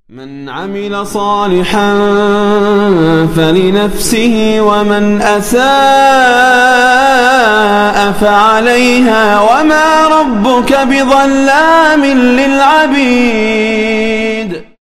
من عمل صالحا فلنفسه ومن أساء فعليها وما ربك بظلام للعبيد.